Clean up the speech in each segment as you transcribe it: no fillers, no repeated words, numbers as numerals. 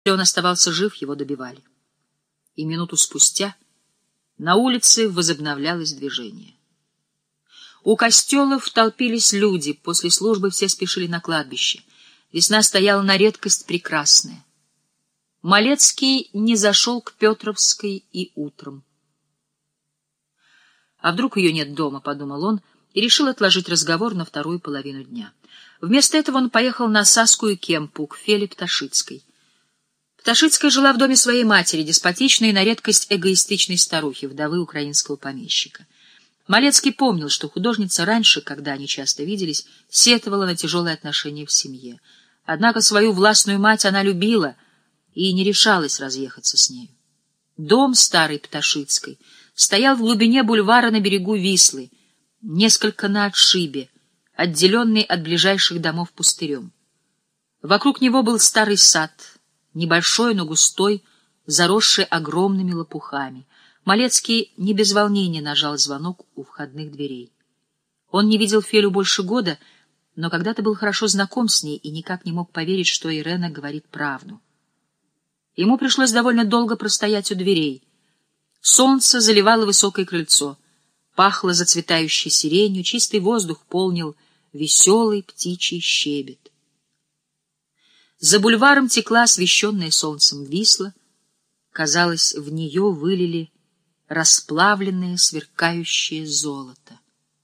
Если он оставался жив, его добивали. И минуту спустя на улице возобновлялось движение. У костелов толпились люди, после службы все спешили на кладбище. Весна стояла на редкость прекрасная. Малецкий не зашел к Петровской и утром. «А вдруг ее нет дома?» — подумал он, и решил отложить разговор на вторую половину дня. Вместо этого он поехал на Саскую Кемпу, к Феле Пташицкой. Пташицкая жила в доме своей матери, деспотичной и на редкость эгоистичной старухи, вдовы украинского помещика. Малецкий помнил, что художница раньше, когда они часто виделись, сетовала на тяжелые отношения в семье. Однако свою властную мать она любила и не решалась разъехаться с нею. Дом старой Пташицкой стоял в глубине бульвара на берегу Вислы, несколько на отшибе, отделенный от ближайших домов пустырем. Вокруг него был старый сад, небольшой, но густой, заросший огромными лопухами. Малецкий не без волнения нажал звонок у входных дверей. Он не видел Фелю больше года, но когда-то был хорошо знаком с ней и никак не мог поверить, что Ирена говорит правду. Ему пришлось довольно долго простоять у дверей. Солнце заливало высокое крыльцо, пахло зацветающей сиренью, чистый воздух полнил веселый птичий щебет. За бульваром текла освещенная солнцем Висла. Казалось, в нее вылили расплавленное сверкающее золото.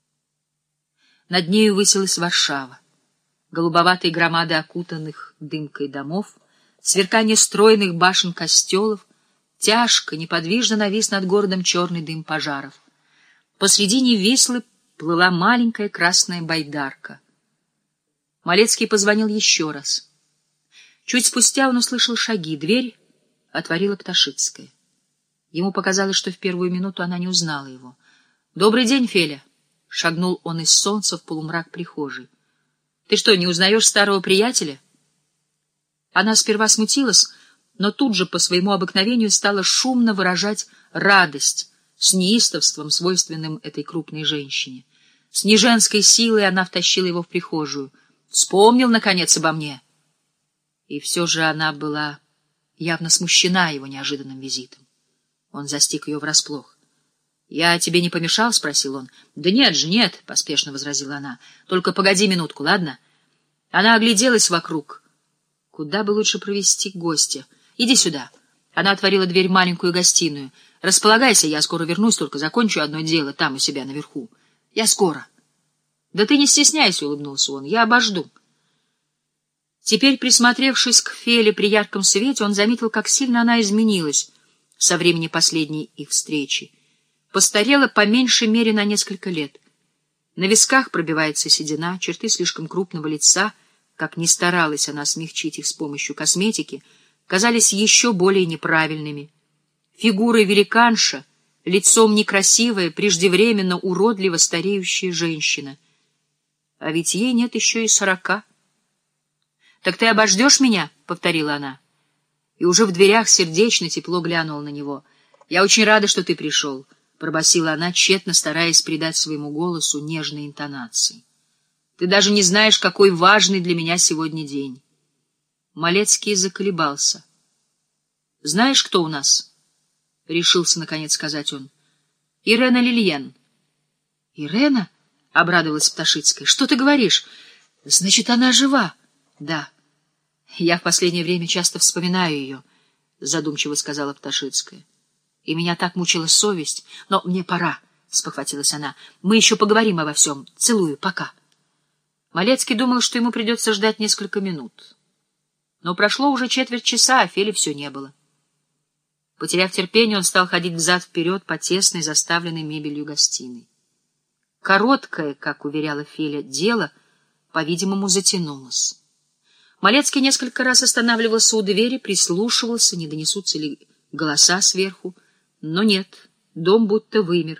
Над нею высилась Варшава. Голубоватые громады окутанных дымкой домов, сверкание стройных башен костелов, тяжко, неподвижно навис над городом черный дым пожаров. Посредине Вислы плыла маленькая красная байдарка. Малецкий позвонил еще раз. Чуть спустя он услышал шаги. Дверь отворила Пташицкая. Ему показалось, что в первую минуту она не узнала его. «Добрый день, Феля!» — шагнул он из солнца в полумрак прихожей. «Ты что, не узнаешь старого приятеля?» Она сперва смутилась, но тут же по своему обыкновению стала шумно выражать радость с неистовством, свойственным этой крупной женщине. С неженской силой она втащила его в прихожую. «Вспомнил, наконец, обо мне!» И все же она была явно смущена его неожиданным визитом. Он застиг ее врасплох. «Я тебе не помешал?» — спросил он. «Да нет же, нет!» — поспешно возразила она. «Только погоди минутку, ладно?» Она огляделась вокруг. Куда бы лучше провести гостя? «Иди сюда!» Она отворила дверь в маленькую гостиную. «Располагайся, я скоро вернусь, только закончу одно дело там у себя наверху. Я скоро». «Да ты не стесняйся!» — улыбнулся он. «Я обожду». Теперь, присмотревшись к Феле при ярком свете, он заметил, как сильно она изменилась со времени последней их встречи. Постарела по меньшей мере на несколько лет. На висках пробивается седина, черты слишком крупного лица, как ни старалась она смягчить их с помощью косметики, казались еще более неправильными. Фигура великанша, лицом некрасивая, преждевременно уродливо стареющая женщина. А ведь ей нет еще и 40. «Так ты обождешь меня?» — повторила она. И уже в дверях сердечно тепло глянула на него. «Я очень рада, что ты пришел», — пробасила она, тщетно стараясь придать своему голосу нежные интонации. «Ты даже не знаешь, какой важный для меня сегодня день». Малецкий заколебался. «Знаешь, кто у нас?» — решился, наконец, сказать он. «Ирена Лильен». «Ирена?» — обрадовалась Пташицкая. «Что ты говоришь? Значит, она жива?» «Да. Я в последнее время часто вспоминаю ее», — задумчиво сказала Пташицкая. «И меня так мучила совесть. Но мне пора», — спохватилась она. «Мы еще поговорим обо всем. Целую. Пока». Малецкий думал, что ему придется ждать несколько минут. Но прошло уже четверть часа, а Фели все не было. Потеряв терпение, он стал ходить взад-вперед по тесной, заставленной мебелью гостиной. Короткое, как уверяла Феля, дело, по-видимому, затянулось. Малецкий несколько раз останавливался у двери, прислушивался, не донесутся ли голоса сверху. Но нет, дом будто вымер.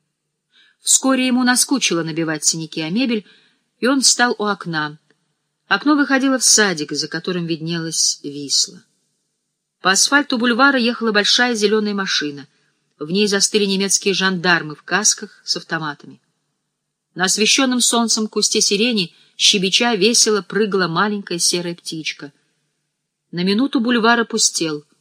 Вскоре ему наскучило набивать синяки о мебель, и он встал у окна. Окно выходило в садик, за которым виднелась Висла. По асфальту бульвара ехала большая зеленая машина. В ней застыли немецкие жандармы в касках с автоматами. На освещенном солнцем кусте сирени щебеча весело прыгала маленькая серая птичка. На минуту бульвар опустел.